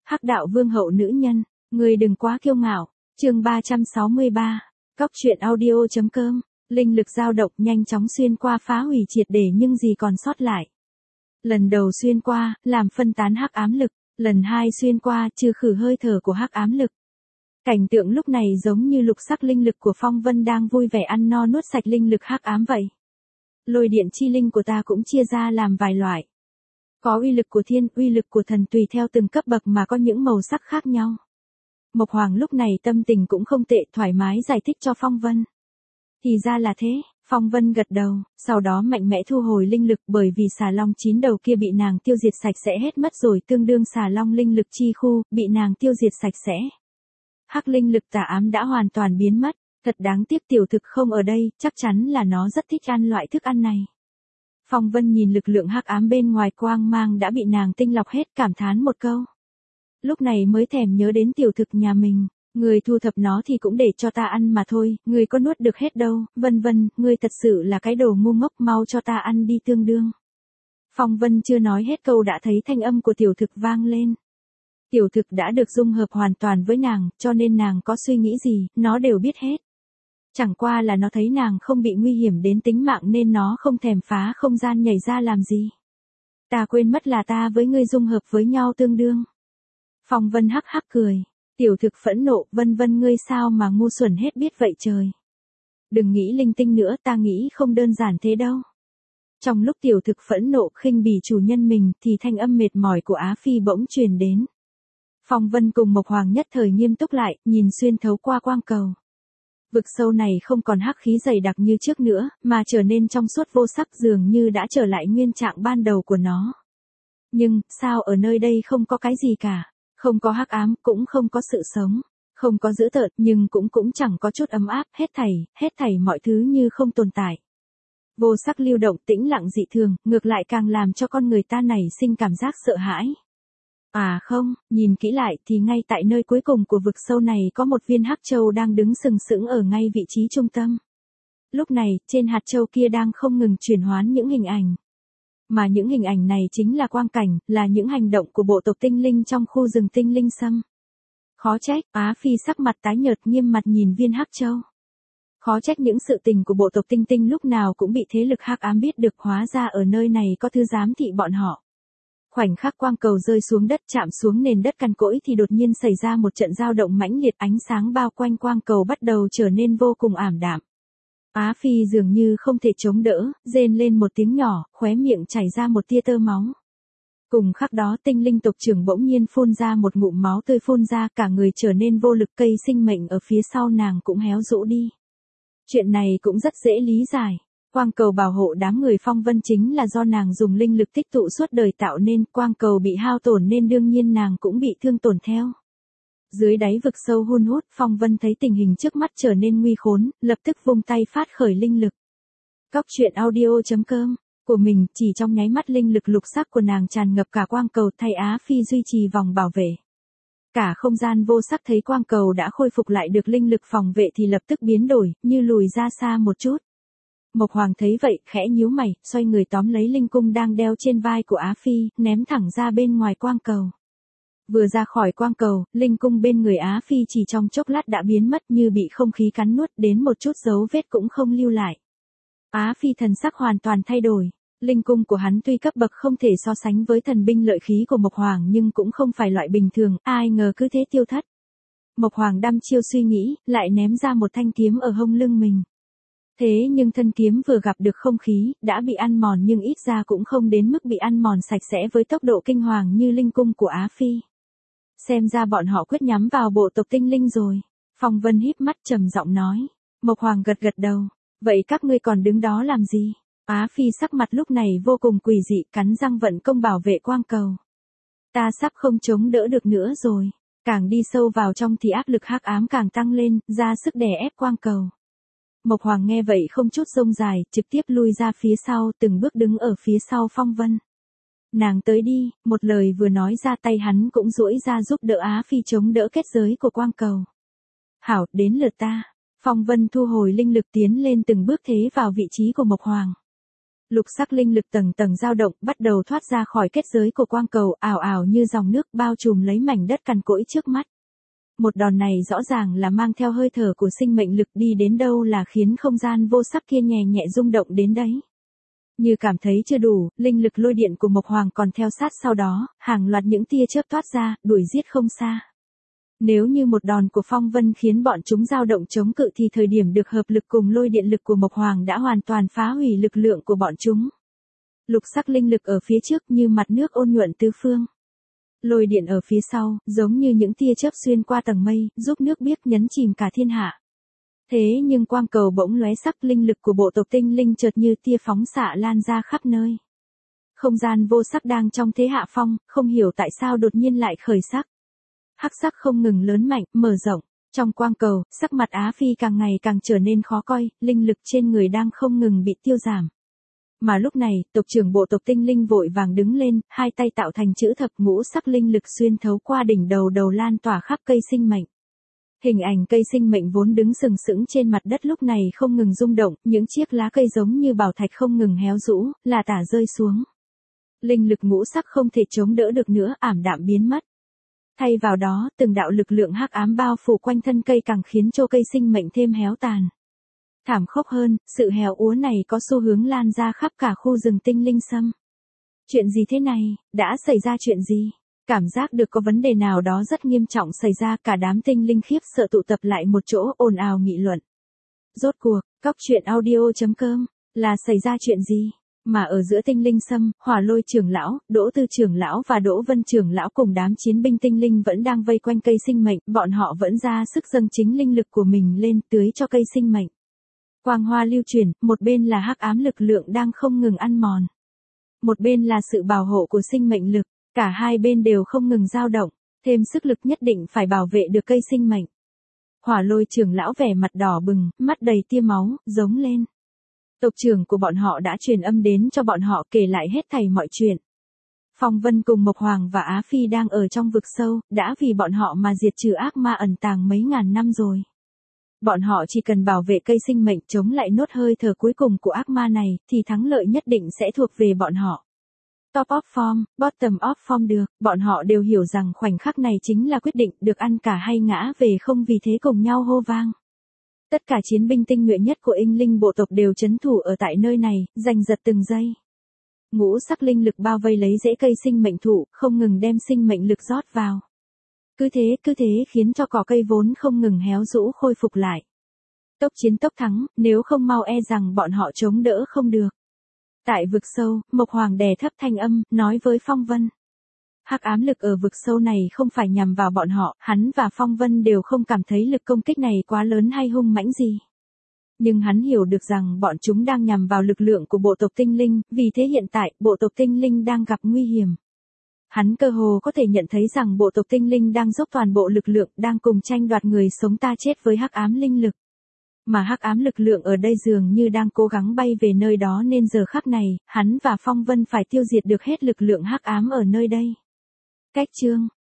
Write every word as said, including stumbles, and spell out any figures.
Hắc đạo vương hậu nữ nhân, người đừng quá kiêu ngạo. Chương ba trăm sáu mươi ba. Cóc truyện audio chấm com. Linh lực dao động nhanh chóng xuyên qua phá hủy triệt để nhưng gì còn sót lại. Lần đầu xuyên qua, làm phân tán hắc ám lực, lần hai xuyên qua, trừ khử hơi thở của hắc ám lực. Cảnh tượng lúc này giống như lục sắc linh lực của Phong Vân đang vui vẻ ăn no nuốt sạch linh lực hắc ám vậy. Lôi điện chi linh của ta cũng chia ra làm vài loại. Có uy lực của thiên, uy lực của thần tùy theo từng cấp bậc mà có những màu sắc khác nhau. Mộc Hoàng lúc này tâm tình cũng không tệ, thoải mái giải thích cho Phong Vân. Thì ra là thế, Phong Vân gật đầu, sau đó mạnh mẽ thu hồi linh lực bởi vì xà long chín đầu kia bị nàng tiêu diệt sạch sẽ hết mất rồi, tương đương xà long linh lực chi khu, bị nàng tiêu diệt sạch sẽ. Hắc linh lực tà ám đã hoàn toàn biến mất, thật đáng tiếc tiểu thực không ở đây, chắc chắn là nó rất thích ăn loại thức ăn này. Phong Vân nhìn lực lượng hắc ám bên ngoài quang mang đã bị nàng tinh lọc hết, cảm thán một câu. Lúc này mới thèm nhớ đến tiểu thực nhà mình, người thu thập nó thì cũng để cho ta ăn mà thôi, người có nuốt được hết đâu, vân vân, người thật sự là cái đồ ngu ngốc, mau cho ta ăn đi tương đương. Phong Vân chưa nói hết câu đã thấy thanh âm của tiểu thực vang lên. Tiểu thực đã được dung hợp hoàn toàn với nàng, cho nên nàng có suy nghĩ gì, nó đều biết hết. Chẳng qua là nó thấy nàng không bị nguy hiểm đến tính mạng nên nó không thèm phá không gian nhảy ra làm gì. Ta quên mất là ta với ngươi dung hợp với nhau tương đương. Phong Vân hắc hắc cười. Tiểu thực phẫn nộ, vân vân ngươi sao mà ngu xuẩn hết biết vậy trời. Đừng nghĩ linh tinh nữa, ta nghĩ không đơn giản thế đâu. Trong lúc tiểu thực phẫn nộ khinh bỉ chủ nhân mình thì thanh âm mệt mỏi của Á Phi bỗng truyền đến. Phong Vân cùng Mộc Hoàng nhất thời nghiêm túc lại, nhìn xuyên thấu qua quang cầu. Vực sâu này không còn hắc khí dày đặc như trước nữa, mà trở nên trong suốt vô sắc, dường như đã trở lại nguyên trạng ban đầu của nó. Nhưng, sao ở nơi đây không có cái gì cả? Không có hắc ám, cũng không có sự sống. Không có dữ tợn, nhưng cũng cũng chẳng có chút ấm áp, hết thảy, hết thảy mọi thứ như không tồn tại. Vô sắc lưu động tĩnh lặng dị thường, ngược lại càng làm cho con người ta nảy sinh cảm giác sợ hãi. À không, nhìn kỹ lại thì ngay tại nơi cuối cùng của vực sâu này có một viên hắc châu đang đứng sừng sững ở ngay vị trí trung tâm. Lúc này, trên hạt châu kia đang không ngừng chuyển hoán những hình ảnh. Mà những hình ảnh này chính là quang cảnh, là những hành động của bộ tộc tinh linh trong khu rừng tinh linh sâm. Khó trách, Á Phi sắc mặt tái nhợt nghiêm mặt nhìn viên hắc châu. Khó trách những sự tình của bộ tộc tinh tinh lúc nào cũng bị thế lực hắc ám biết được, hóa ra ở nơi này có thứ giám thị bọn họ. Khoảnh khắc quang cầu rơi xuống đất chạm xuống nền đất cằn cỗi thì đột nhiên xảy ra một trận dao động mãnh liệt, ánh sáng bao quanh quang cầu bắt đầu trở nên vô cùng ảm đạm. Á Phi dường như không thể chống đỡ, rên lên một tiếng nhỏ, khóe miệng chảy ra một tia tơ máu. Cùng khắc đó tinh linh tộc trưởng bỗng nhiên phun ra một ngụm máu tươi phun ra, cả người trở nên vô lực, cây sinh mệnh ở phía sau nàng cũng héo rũ đi. Chuyện này cũng rất dễ lý giải. Quang cầu bảo hộ đám người Phong Vân chính là do nàng dùng linh lực tích tụ suốt đời tạo nên, quang cầu bị hao tổn nên đương nhiên nàng cũng bị thương tổn theo. Dưới đáy vực sâu hun hút, Phong Vân thấy tình hình trước mắt trở nên nguy khốn, lập tức vung tay phát khởi linh lực. Cóc truyện audio chấm com của mình, chỉ trong nháy mắt linh lực lục sắc của nàng tràn ngập cả quang cầu, thay Á Phi duy trì vòng bảo vệ. Cả không gian vô sắc thấy quang cầu đã khôi phục lại được linh lực phòng vệ thì lập tức biến đổi, như lùi ra xa một chút. Mộc Hoàng thấy vậy, khẽ nhíu mày, xoay người tóm lấy linh cung đang đeo trên vai của Á Phi, ném thẳng ra bên ngoài quang cầu. Vừa ra khỏi quang cầu, linh cung bên người Á Phi chỉ trong chốc lát đã biến mất như bị không khí cắn nuốt, đến một chút dấu vết cũng không lưu lại. Á Phi thần sắc hoàn toàn thay đổi. Linh cung của hắn tuy cấp bậc không thể so sánh với thần binh lợi khí của Mộc Hoàng nhưng cũng không phải loại bình thường, ai ngờ cứ thế tiêu thất. Mộc Hoàng đăm chiêu suy nghĩ, lại ném ra một thanh kiếm ở hông lưng mình. Thế nhưng thân kiếm vừa gặp được không khí, đã bị ăn mòn nhưng ít ra cũng không đến mức bị ăn mòn sạch sẽ với tốc độ kinh hoàng như linh cung của Á Phi. Xem ra bọn họ quyết nhắm vào bộ tộc tinh linh rồi. Phong Vân híp mắt trầm giọng nói. Mộc Hoàng gật gật đầu. Vậy các ngươi còn đứng đó làm gì? Á Phi sắc mặt lúc này vô cùng quỷ dị, cắn răng vận công bảo vệ quang cầu. Ta sắp không chống đỡ được nữa rồi. Càng đi sâu vào trong thì áp lực hắc ám càng tăng lên, ra sức đè ép quang cầu. Mộc Hoàng nghe vậy không chút rông dài, trực tiếp lui ra phía sau, từng bước đứng ở phía sau Phong Vân. Nàng tới đi, một lời vừa nói ra tay hắn cũng duỗi ra giúp đỡ Á Phi chống đỡ kết giới của quang cầu. Hảo, đến lượt ta. Phong Vân thu hồi linh lực tiến lên từng bước thế vào vị trí của Mộc Hoàng. Lục sắc linh lực tầng tầng dao động, bắt đầu thoát ra khỏi kết giới của quang cầu, ảo ảo như dòng nước bao trùm lấy mảnh đất cằn cỗi trước mắt. Một đòn này rõ ràng là mang theo hơi thở của sinh mệnh lực, đi đến đâu là khiến không gian vô sắc kia nhẹ nhẹ rung động đến đấy. Như cảm thấy chưa đủ, linh lực lôi điện của Mộc Hoàng còn theo sát sau đó, hàng loạt những tia chớp toát ra, đuổi giết không xa. Nếu như một đòn của Phong Vân khiến bọn chúng dao động chống cự thì thời điểm được hợp lực cùng lôi điện lực của Mộc Hoàng đã hoàn toàn phá hủy lực lượng của bọn chúng. Lục sắc linh lực ở phía trước như mặt nước ôn nhuận tứ phương. Lôi điện ở phía sau, giống như những tia chớp xuyên qua tầng mây, giúp nước biếc nhấn chìm cả thiên hạ. Thế nhưng quang cầu bỗng lóe sắc, linh lực của bộ tộc tinh linh chợt như tia phóng xạ lan ra khắp nơi. Không gian vô sắc đang trong thế hạ phong, không hiểu tại sao đột nhiên lại khởi sắc. Hắc sắc không ngừng lớn mạnh, mở rộng. Trong quang cầu, sắc mặt Á Phi càng ngày càng trở nên khó coi, linh lực trên người đang không ngừng bị tiêu giảm. Mà lúc này, tộc trưởng bộ tộc tinh linh vội vàng đứng lên, hai tay tạo thành chữ thập, ngũ sắc linh lực xuyên thấu qua đỉnh đầu đầu lan tỏa khắp cây sinh mệnh. Hình ảnh cây sinh mệnh vốn đứng sừng sững trên mặt đất lúc này không ngừng rung động, những chiếc lá cây giống như bảo thạch không ngừng héo rũ, là tả rơi xuống. Linh lực ngũ sắc không thể chống đỡ được nữa, ảm đạm biến mất. Thay vào đó, từng đạo lực lượng hắc ám bao phủ quanh thân cây càng khiến cho cây sinh mệnh thêm héo tàn. Thảm khốc hơn, sự héo úa này có xu hướng lan ra khắp cả khu rừng tinh linh sâm. Chuyện gì thế này, đã xảy ra chuyện gì? Cảm giác được có vấn đề nào đó rất nghiêm trọng xảy ra, cả đám tinh linh khiếp sợ tụ tập lại một chỗ ồn ào nghị luận. Rốt cuộc, cóc truyện audio chấm com, là xảy ra chuyện gì? Mà ở giữa tinh linh sâm, Hỏa Lôi trưởng lão, Đỗ Tư trưởng lão và Đỗ Vân trưởng lão cùng đám chiến binh tinh linh vẫn đang vây quanh cây sinh mệnh, bọn họ vẫn ra sức dâng chính linh lực của mình lên tưới cho cây sinh mệnh. Quang hoa lưu chuyển, một bên là hắc ám lực lượng đang không ngừng ăn mòn. Một bên là sự bảo hộ của sinh mệnh lực, cả hai bên đều không ngừng dao động, thêm sức lực nhất định phải bảo vệ được cây sinh mệnh. Hỏa Lôi trưởng lão vẻ mặt đỏ bừng, mắt đầy tia máu, giống lên. Tộc trưởng của bọn họ đã truyền âm đến cho bọn họ kể lại hết thảy mọi chuyện. Phong Vân cùng Mộc Hoàng và Á Phi đang ở trong vực sâu, đã vì bọn họ mà diệt trừ ác ma ẩn tàng mấy ngàn năm rồi. Bọn họ chỉ cần bảo vệ cây sinh mệnh chống lại nốt hơi thở cuối cùng của ác ma này, thì thắng lợi nhất định sẽ thuộc về bọn họ. Top of form, bottom of form được, bọn họ đều hiểu rằng khoảnh khắc này chính là quyết định được ăn cả hay ngã về không, vì thế cùng nhau hô vang. Tất cả chiến binh tinh nhuệ nhất của Inh Linh bộ tộc đều trấn thủ ở tại nơi này, giành giật từng giây. Ngũ sắc linh lực bao vây lấy rễ cây sinh mệnh thụ, không ngừng đem sinh mệnh lực rót vào. Cứ thế, cứ thế khiến cho cỏ cây vốn không ngừng héo rũ khôi phục lại. Tốc chiến tốc thắng, nếu không mau e rằng bọn họ chống đỡ không được. Tại vực sâu, Mộc Hoàng đè thấp thanh âm, nói với Phong Vân. Hắc ám lực ở vực sâu này không phải nhằm vào bọn họ, hắn và Phong Vân đều không cảm thấy lực công kích này quá lớn hay hung mãnh gì. Nhưng hắn hiểu được rằng bọn chúng đang nhằm vào lực lượng của bộ tộc tinh linh, vì thế hiện tại, bộ tộc tinh linh đang gặp nguy hiểm. Hắn cơ hồ có thể nhận thấy rằng bộ tộc tinh linh đang dốc toàn bộ lực lượng, đang cùng tranh đoạt người sống ta chết với hắc ám linh lực. Mà hắc ám lực lượng ở đây dường như đang cố gắng bay về nơi đó, nên giờ khắc này, hắn và Phong Vân phải tiêu diệt được hết lực lượng hắc ám ở nơi đây. Cách chương